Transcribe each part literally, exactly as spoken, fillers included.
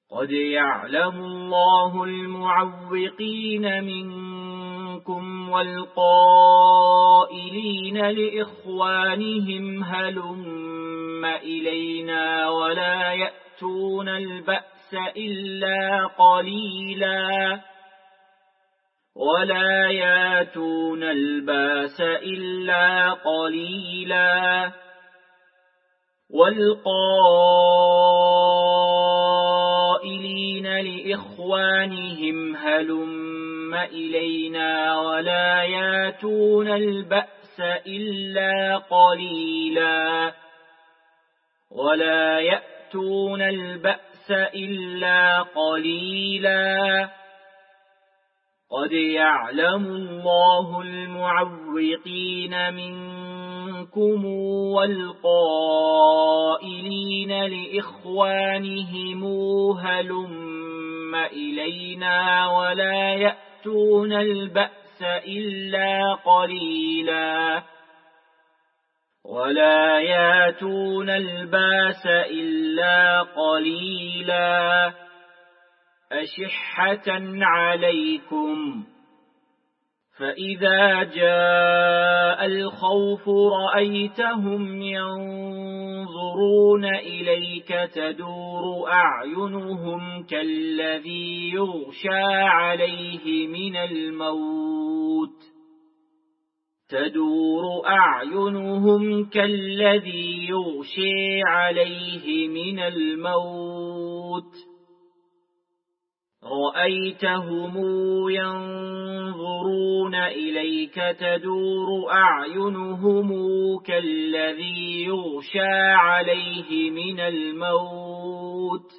قد يعلم الله المعوقين منكم والقائلين لإخوانهم هلم إلينا ولا يأتون البأس إلا قليلا ولا يأتون الباس إلا قليلا والقائلين لإخوانهم هلم إلينا ولا يأتون البأس إلا قليلا ولا يأتون البأس إلا قليلا قد يعلم الله المعوقين منكم والقائلين لإخوانهم هلم إلينا ولا يأتون البأس إلا قليلا ولا يأتون الباس إلا قليلا أشحة عليكم فإذا جاء الخوف رأيتهم ينظرون إليك تدور أعينهم كالذي يغشى عليه من الموت تدور أعينهم كالذي يغشى عليه من الموت رأيتهم ينظرون إليك تدور أعينهم كالذي يغشى عليه من الموت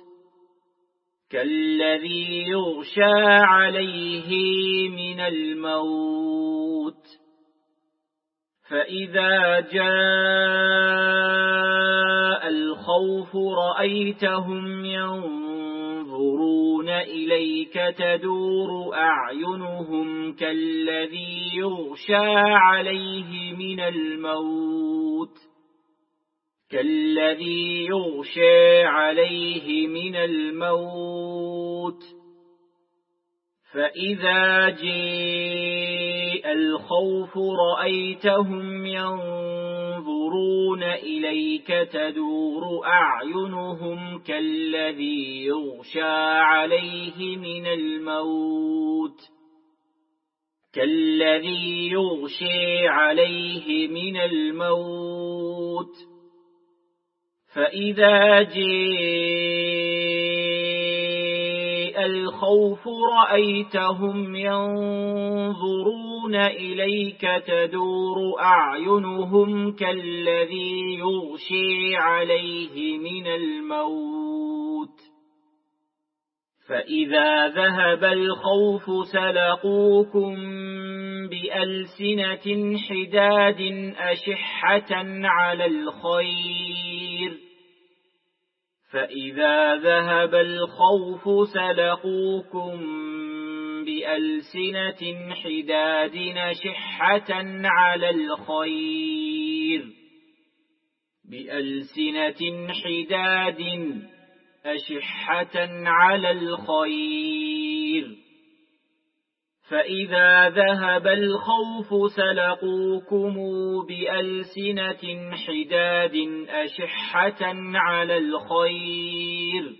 كالذي يغشى عليه من الموت فإذا جاء الخوف رأيتهم ينظرون إليك تدور أعينهم كالذي يغشى عليه من الموت كالذي يغشى عليه من الموت فإذا جاء الخوف رأيتهم ينظرون إليك تدور أعينهم كالذي يغشى عليه من الموت كالذي يغشى عليه من الموت فإذا جاء الخوف رأيتهم ينظرون إليك تدور أعينهم كالذي يغشى عليه من الموت فإذا ذهب الخوف سلقوكم بألسنة حداد أشحة على الخير فإذا ذهب الخوف سلقوكم بألسنة حداد أشحة على الخير بألسنة حداد أشحة على الخير فإذا ذهب الخوف سلقوكم بألسنة حداد أشحة على الخير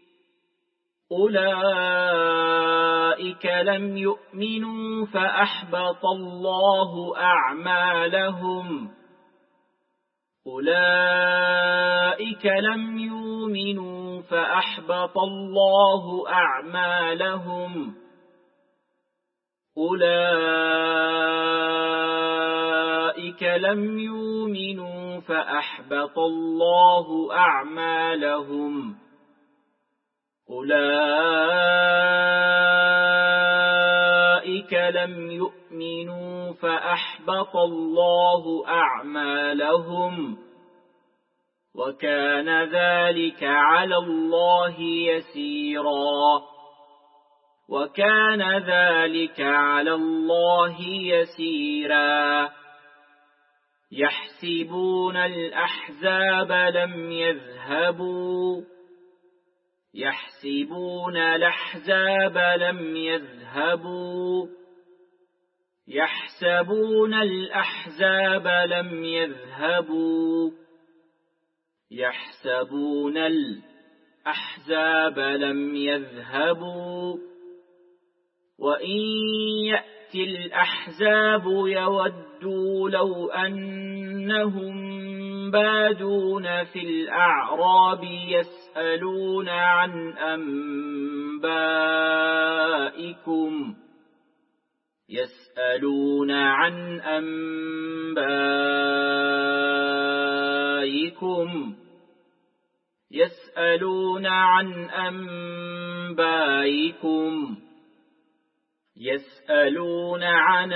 أولئك لم يؤمنوا فأحبط الله أعمالهم أولئك لم يؤمنوا فأحبط الله أعمالهم أولئك لم يؤمنوا فأحبط الله أعمالهم أولئك لم يؤمنوا فأحبط الله أعمالهم وكان ذلك على الله يسيرا وكان ذلك على الله يسيرا يحسبون الأحزاب لم يذهبوا يحسبون الأحزاب لم يذهبوا يحسبون الأحزاب لم يذهبوا يحسبون الأحزاب لم يذهبوا وإن يأتي الأحزاب يودوا لو أنهم بادون في الأعراب يسألون عن أنبائكم يسألون عن أنبائكم يسألون عن أنبائكم يسألون عن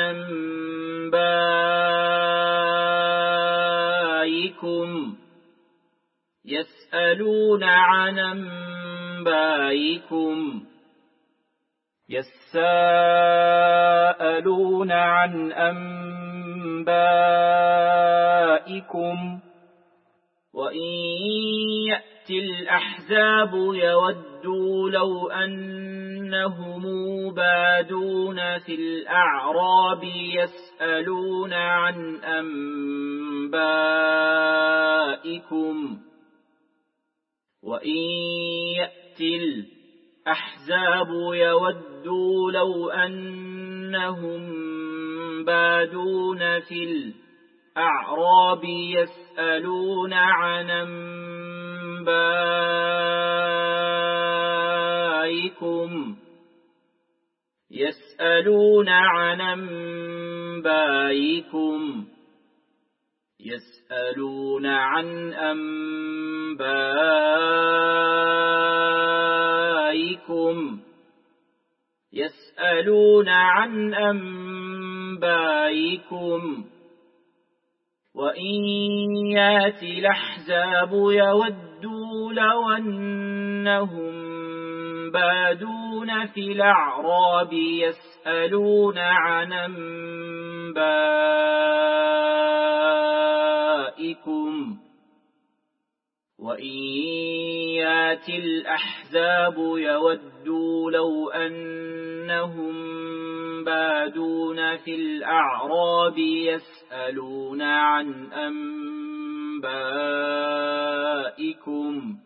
أنبائكم يسألون عن أنبائكم يسألون عن أنبائكم وإن يأتي الأحزاب يودوا لو أنهم بادون في الأعراب يسألون عن أنبائكم وإن يأتي الأحزاب يودوا لو أنهم بادون في الأعراب يسألون عن أنبائكم يسألون عن أنبائكم يسألون عن أنبائكم يسألون عن أنبائكم وإن يأتي الأحزاب يودوا لو أنهم بادون في الأعراب يسألون عن أنبائكم وإن يأتي الأحزاب يودوا لو أنهم بادون في الأعراب يسألون عن أنبائكم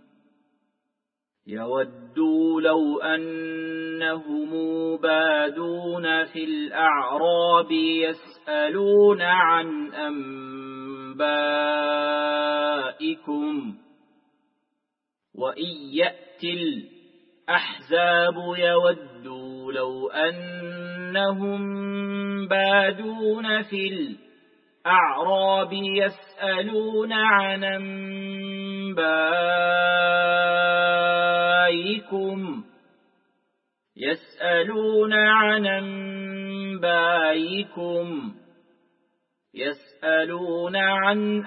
يودوا لو أنهم بادون في الأعراب يسألون عن أنبائكم وإن يأتي الأحزاب يودوا لو أنهم بادون في الأعراب يسألون عن أنبائكم يسألون عن أنبائكم يسألون عن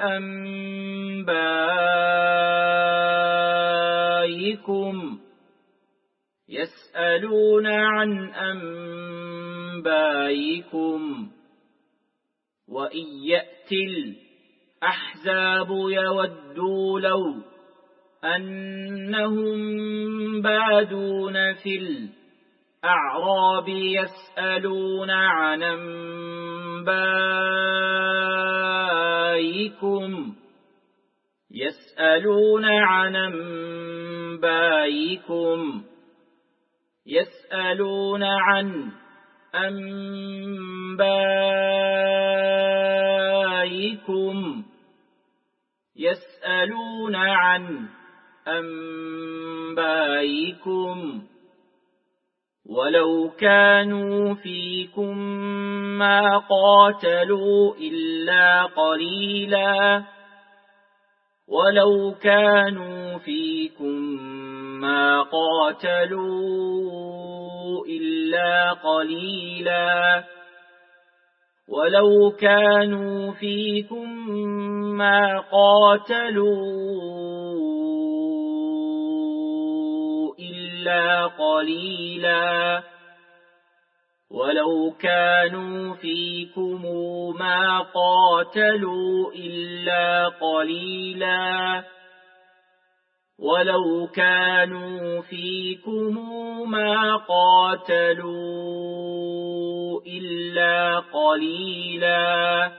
أنبائكم يسألون عن أنبائكم وإن يأتي الأحزاب يودوا لو أنهم بادون في الأعراب يسألون عن أنبائكم يسألون عن أنبائكم يسألون عن أنبائكم يسألون عن أنبائكم ولو كانوا فيكم ما قاتلوا إلا قليلا ولو كانوا فيكم ما قاتلوا إلا قليلا ولو كانوا فيكم ما قاتلوا إلا قليلا ولو كانوا فيكم ما قاتلوا إلا قليلا ولو كانوا فيكم ما قاتلوا إلا قليلا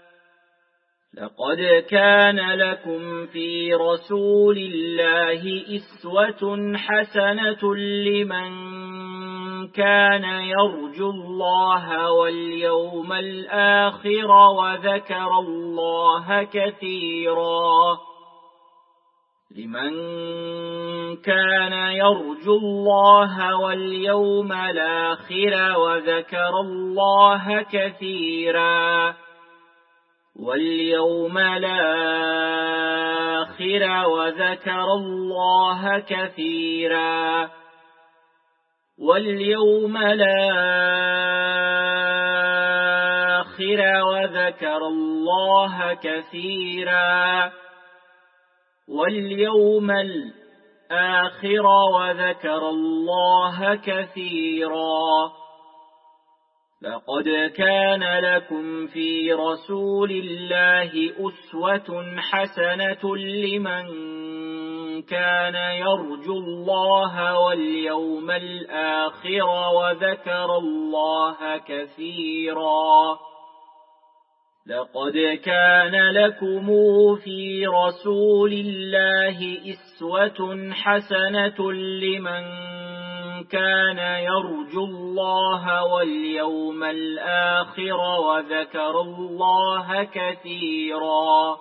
لقد كان لكم في رسول الله أسوة حسنة لمن كان يرجو الله واليوم الآخر وذكر الله كثيرا لمن كان يرجو الله واليوم الآخر وذكر الله كثيرا واليوم الآخر وذكر الله كثيرا واليوم الآخر وذكر الله كثيرا واليوم الآخر وذكر الله كثيرا لقد كان لكم في رسول الله أسوة حسنة لمن كان يرجو الله واليوم الآخر وذكر الله كثيرا لقد كان لكم في رسول الله أسوة حسنة لمن كان يرجو الله واليوم الآخر وذكر الله كثيرا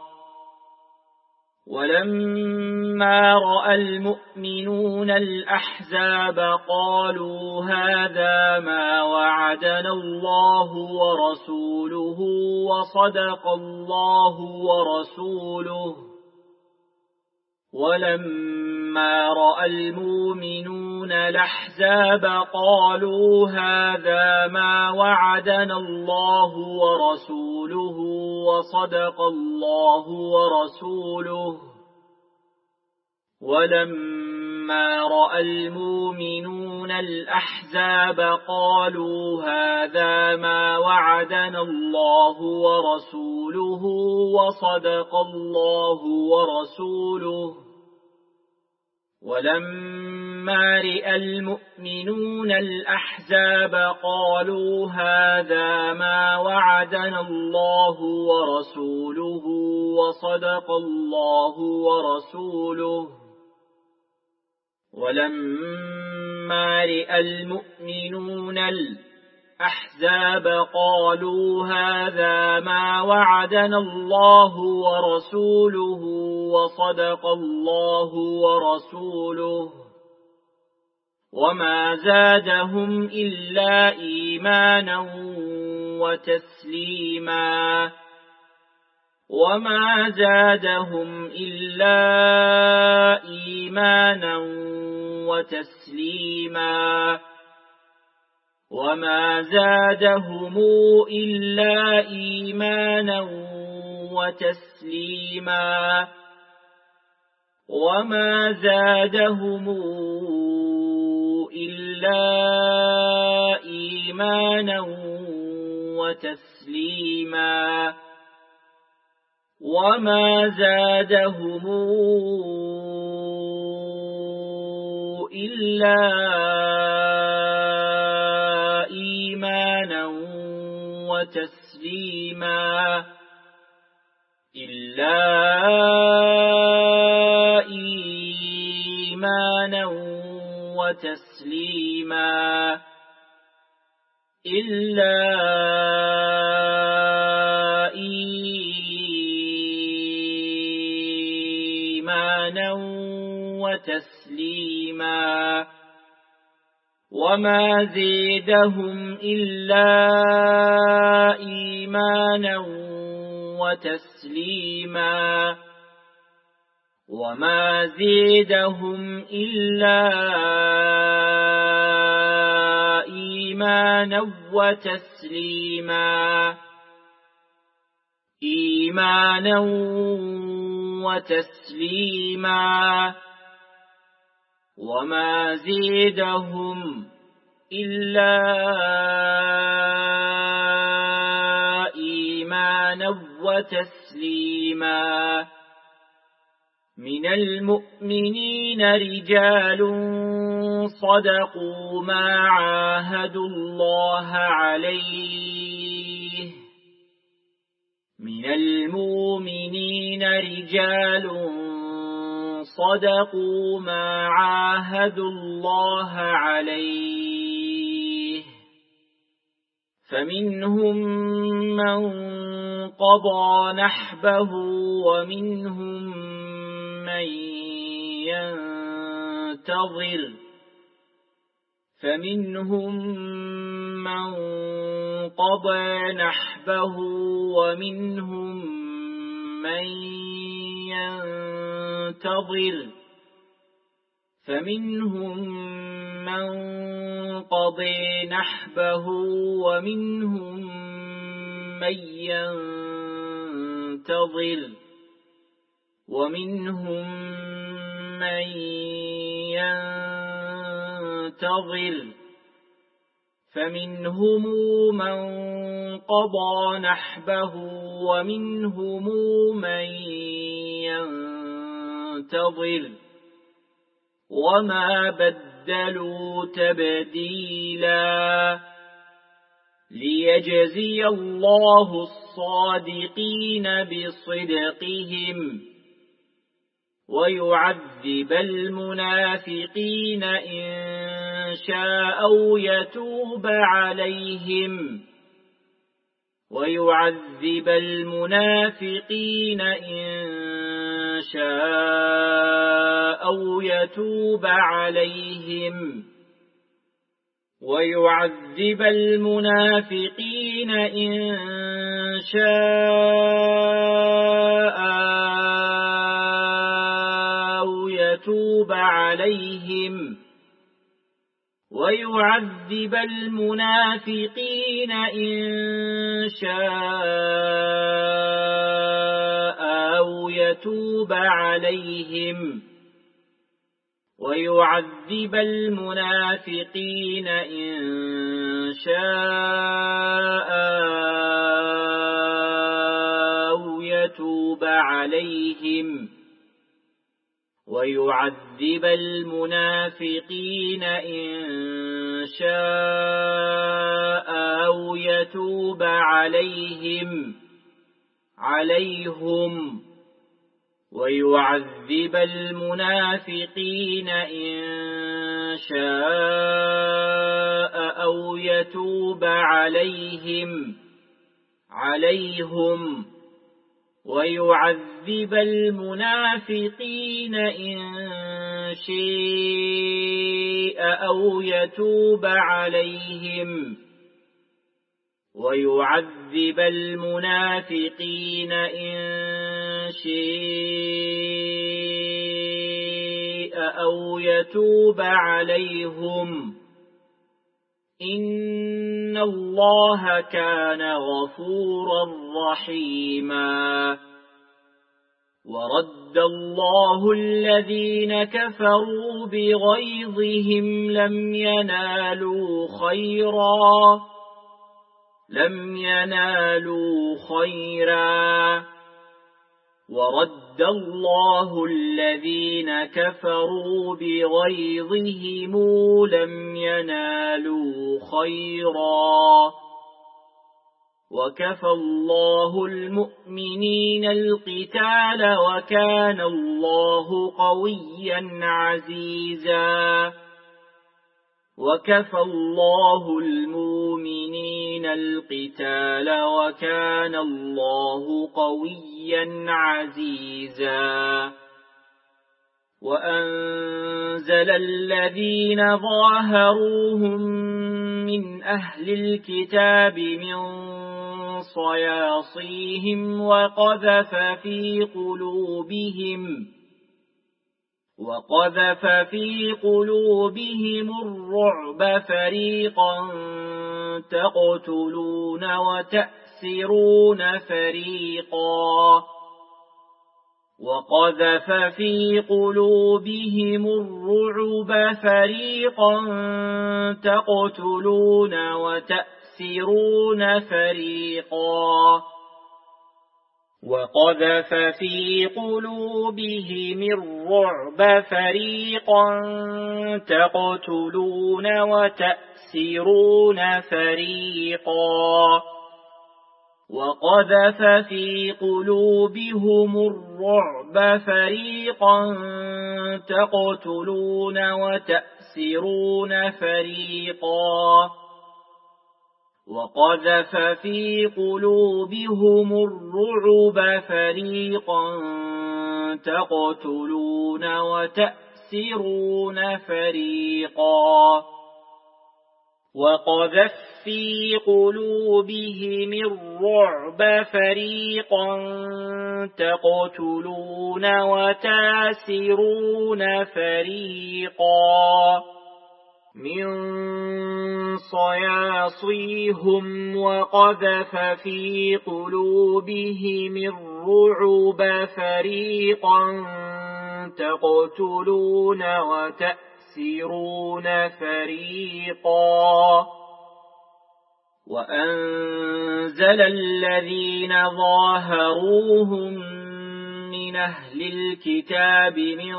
ولما رأى المؤمنون الأحزاب قالوا هذا ما وعدنا الله ورسوله وصدق الله ورسوله ولما رأى المؤمنون الأحزاب قالوا هذا ما وعدنا الله ورسوله وصدق الله ورسوله ولما رأى المؤمنون الأحزاب قالوا هذا ما وعدنا الله ورسوله وصدق الله ورسوله ولما رأى المؤمنون الأحزاب قالوا هذا ما وعدنا الله ورسوله وصدق الله ورسوله ولما رأى المؤمنون الأحزاب قالوا هذا ما وعدنا الله ورسوله وصدق الله ورسوله وما زادهم إلا إيمانا وتسليما وما زادهم إلا إيمانا وتسليما وما زادهم إلا إيمانا وتسليما وما زادهم إلا إيمانا وتسليما وما زادهم إلا إيمانا وتسليما إلا إيمانا وتسليما إلا إيمانا وتسليما وما زيدهم إلا إيمانا وتسليما وما زيدهم إلا إيمانا وتسليما إيمانا وتسليما وما زيدهم إلا إيمانا وتسليما من المؤمنين رجال صدقوا ما عاهدوا الله عليه من المؤمنين رجال صدقوا ما عاهدوا الله عليه فمنهم من قضى نحبه ومنهم من ينتظر فمنهم من قضى نحبه ومنهم من ينتظر فمنهم من قضى نحبه ومنهم من ينتظر ومنهم من ينتظر فمنهم من قضى نحبه ومنهم من ينتظر وما بدلوا تبديلا ليجزي الله الصادقين بصدقهم ويعذب المنافقين إن شاء أو يتوب عليهم ويعذب المنافقين إن شاء أو يتوب عليهم ويعذب المنافقين إن شاء أو يتوب عليهم ويعذب المنافقين إن شاء أو يتوب عليهم ويعذب المنافقين إن شاء أو يتوب عليهم ويعذب المنافقين إن شاء أو يتوب عليهم عليهم ويعذب المنافقين إن شاء أو يتوب عليهم عليهم ويعذب المنافقين إن شاء أو يتوب عليهم ويعذب المنافقين إن شاء أو يتوب عليهم إن الله كان غفورا رحيما ورد الله الذين كفروا بغيظهم لم ينالوا خيرا لم ينالوا خيرا ورد الله الذين كفروا بغيظهم لم ينالوا خيرا وكفى الله المؤمنين القتال وكان الله قويا عزيزا وكفى الله المؤمنين القتال وكان الله قويا عزيزا وأنزل الذين ظاهروهم من أهل الكتاب من صياصيهم وقذف في قلوبهم وقذف في قلوبهم الرعب فريقا تقتلون وتأسرون فريقا وقذف في قلوبهم الرعب فريقا تقتلون وتأسرون فريقا وقذف في قلوبهم الرعب فريقا تقتلون وتأسرون فريقا وقذف في قلوبهم الرعب فريقا تقتلون وتأسرون فريقا وقذف في قلوبهم الرعب فريقا تقتلون وتأسرون فريقا وقذف في قلوبهم الرعب فريقا تقتلون وتأسرون فريقا من صياصيهم وقذف في قلوبهم الرعب فريقا تقتلون وتأسرون فريقا وأنزل الذين ظاهروهم من أهل الكتاب من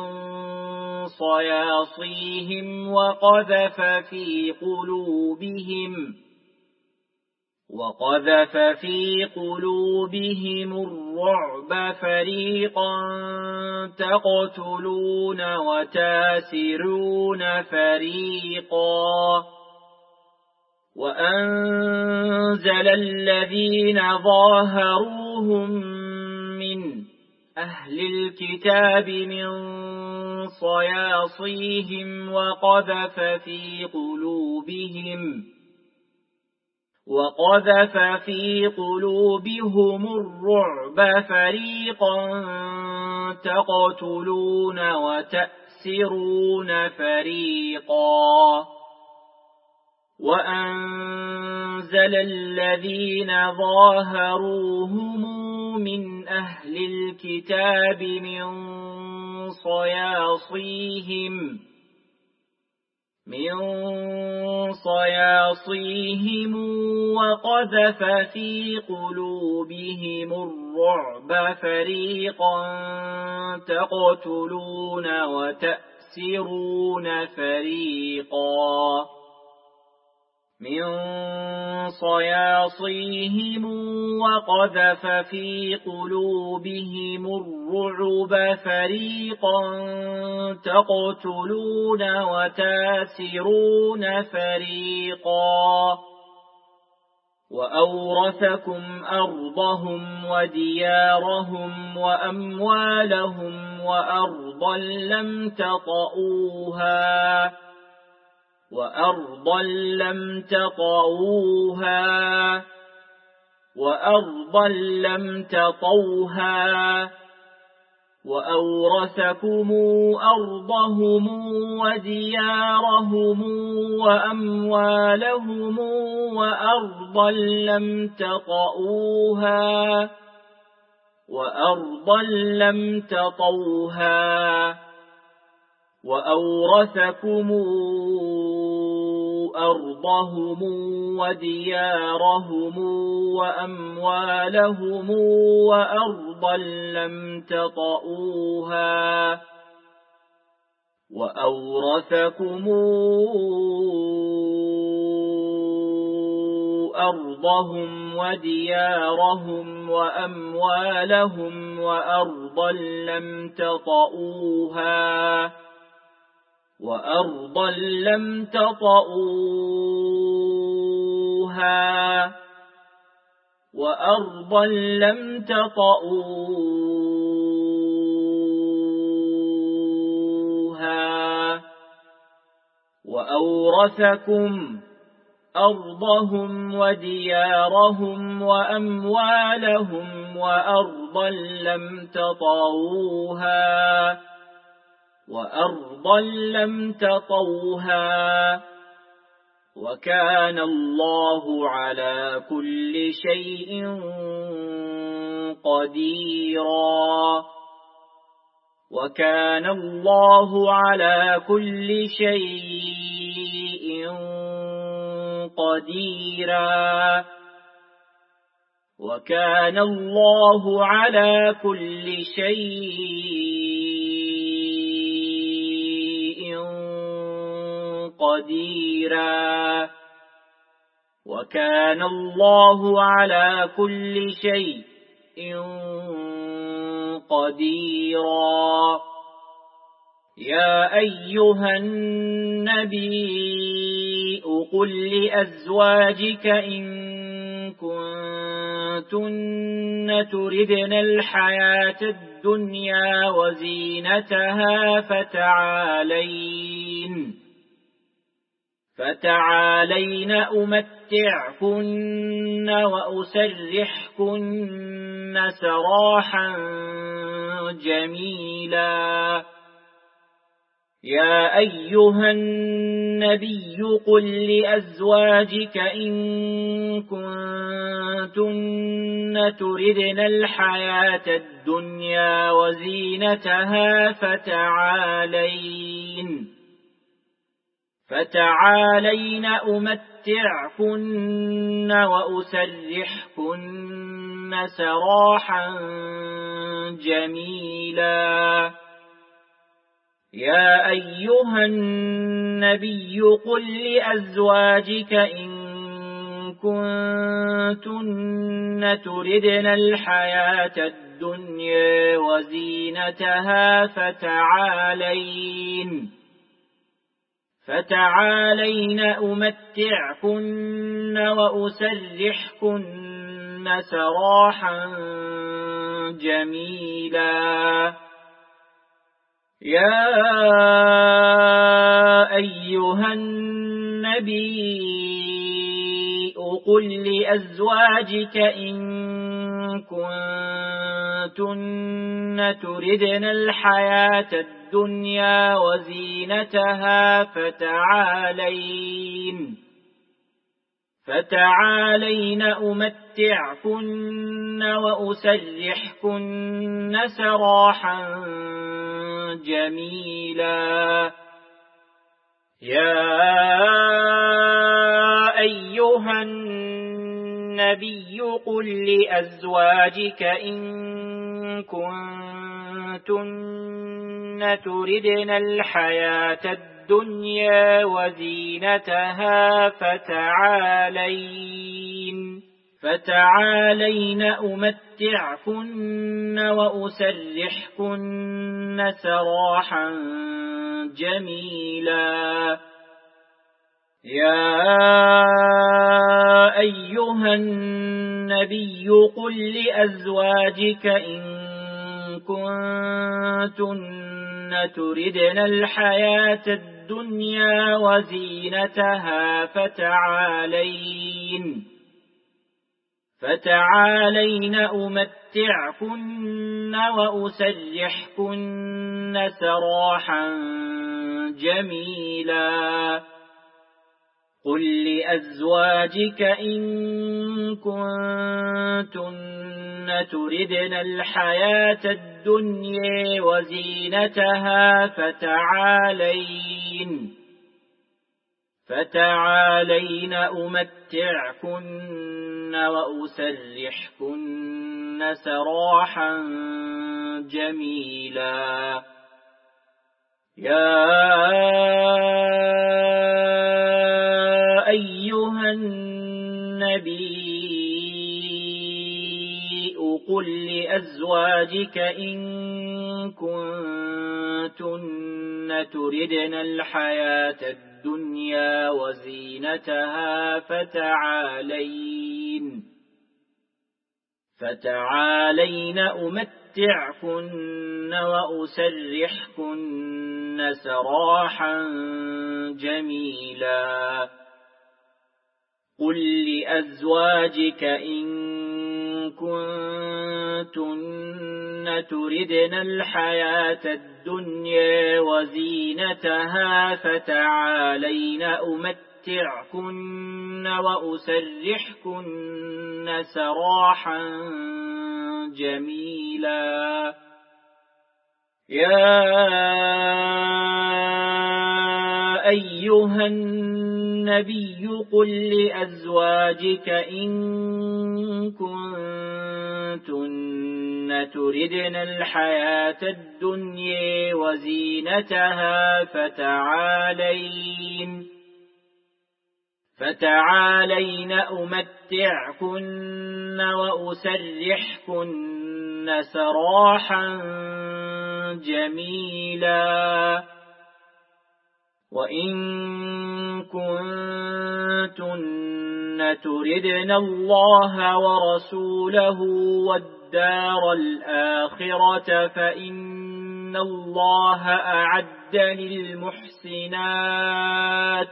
صياصيهم وقذف في قلوبهم وقذف في قلوبهم الرعب فريقا تقتلون وتأسرون فريقا وأنزل الذين ظاهروهم من أهل الكتاب من صياصيهم وقذف في قلوبهم وقذف في قلوبهم الرعب فريقا تقتلون وتأسرون فريقا وأنزل الذين ظاهروهم من أهل الكتاب من صياصيهم من صياصيهم وقذف في قلوبهم الرعب فريقا تقتلون وتأسرون فريقا من صياصيهم وقذف في قلوبهم الرعب فريقا تقتلون وتأسرون فريقا وأورثكم أرضهم وديارهم وأموالهم وأرضا لم تطئوها وأرضا لم تطئوها وأرضا لم تطوها وأورثكم أرضهم وديارهم وأموالهم وأرضا لم تطئوها وأرضا لم تطوها وأورثكم أرضهم وديارهم وأموالهم وأرضا لم تطئوها وأورثكم أرضهم وديارهم وأموالهم وأرضا لم تطئوها وأرضا لم تطئوها وأرضا لم تطئوها وأورثكم أرضهم وديارهم وأموالهم وأرضا لم تطئوها وأرضا لم تطوها وكان الله على كل شيء قديرا وكان الله على كل شيء قديرا وكان الله على كل شيء قديرا وكان الله على كل شيء قديرا يا أيها النبي قل لأزواجك إن كنتن تردن الحياة الدنيا وزينتها فتعالين فتعالين أمتعكن وأسرحكن سراحا جميلا يا أيها النبي قل لأزواجك إن كنتن تردن الحياة الدنيا وزينتها فتعالين فتعالين أمتعكن وأسرحكن سراحا جميلا يا أيها النبي قل لأزواجك إن كنتن تردن الحياة الدنيا وزينتها فتعالين فتعالين أمتعكن وأسرحكن سراحا جميلا يا أيها النبي قل لأزواجك إن كنتن تردن الحياة الدنيا وزينتها فتعالين فتعالين أمتعكن وأسرحكن سراحا جميلا يا أيها النبي قل لأزواجك إن كنتن تردن الحياة الدنيا وزينتها فتعالين فتعالين أمتعكن وأسرحكن سراحا جميلا يا أيها النبي قل لأزواجك إن كنتن تردن الحياة الدنيا وزينتها فتعالين فتعالين أمتعكن وأسرحكن سراحا جميلا قل لأزواجك إن كنتن تردن الحياة الدنيا وزينتها فتعالين فتعالين أمتعكن وأسرحكن سراحا جميلا يا أيها النبي قل لأزواجك إن كنتن تردن الحياة الدنيا وزينتها فتعالين فتعالين أمتعكن وأسرحكن سراحا جميلا قل لأزواجك إن كنتن تردن الحياة الدنيا وزينتها فتعالين أمتعكن وأسرحكن سراحا جميلا يا أيها النبي النبي قل لأزواجك إن كنتن تردن الحياة الدنيا وزينتها فتعالين فتعالين أمتعكن وأسرحكن سراحا جميلا وإن كنتن تردن الله ورسوله والدار الآخرة فإن الله أعد للمحسنات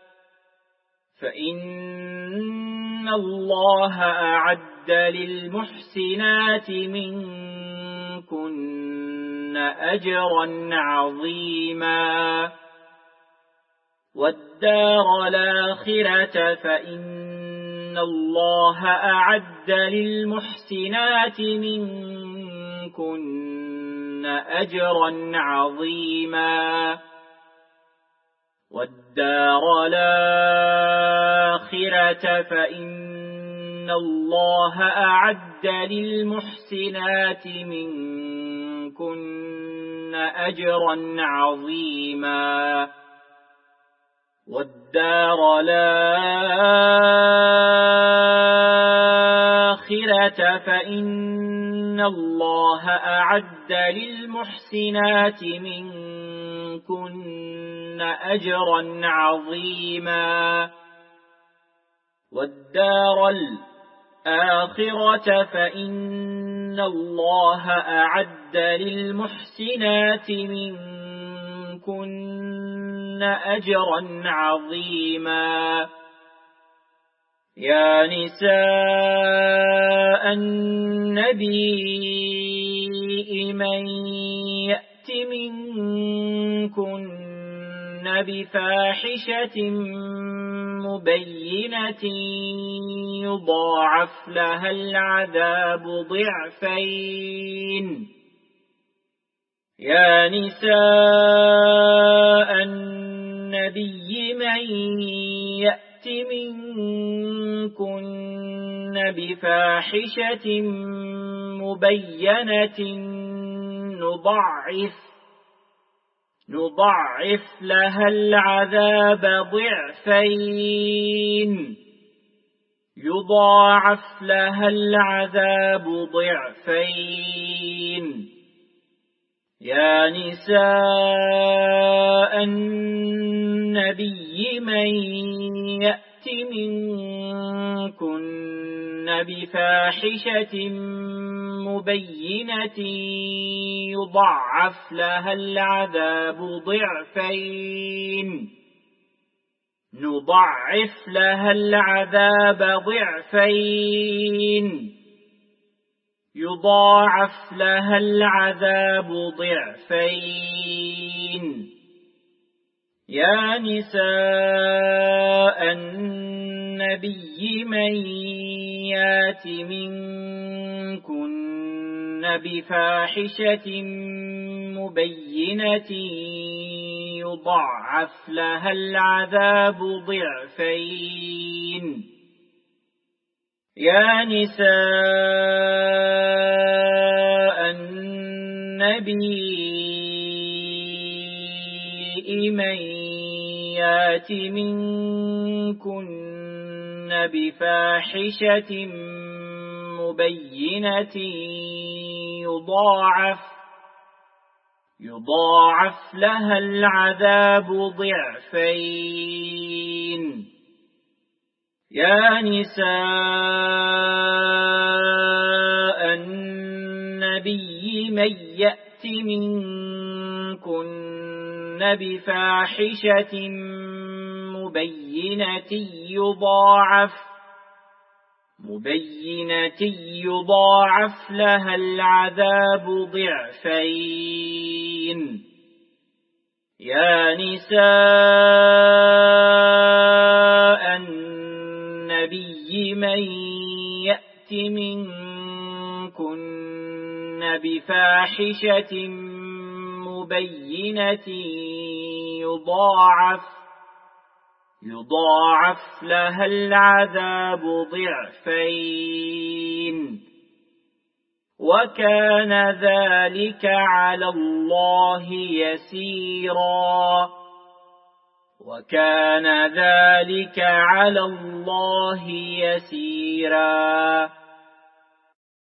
فإن الله أعد للمحسنات منكن أجرا عظيما والدار الآخرة فإن الله أعد للمحسنات منكن أجرا عظيما والدار الآخرة فإن الله أعد للمحسنات منكن أجرا عظيما والدار الآخرة فإن الله أعد للمحسنات منكن أجرا عظيما والدار الآخرة فإن الله أعد للمحسنات منكن أجرا عظيما يا نساء النبي من يأت منكن بفاحشة مبينة يضاعف لها العذاب ضعفين يا نساء النبي من يأت منكن بفاحشة مبينة نضعف نضعف لها العذاب ضعفين يضاعف لها العذاب ضعفين يا نساء النبي من يأت منكن بفاحشة مبينة يضعف لها العذاب ضعفين نضعف لها العذاب ضعفين يضاعف لها العذاب ضعفين يا نساء النبي من يات منكن بفاحشة مبينة يضعف لها العذاب ضعفين يا نساء النبي من يات منكن بفاحشة مبينة يضاعف يضاعف لها العذاب ضعفين يا نساء النبي من يأت منكن بفاحشة مبينة يضاعف مبينة يضاعف لها العذاب ضعفين يا نساء النبي من يأت منكن بفاحشة مبينة يضاعف يضاعف لها العذاب ضعفين وكان ذلك على الله يسيرا وكان ذلك على الله يسيرا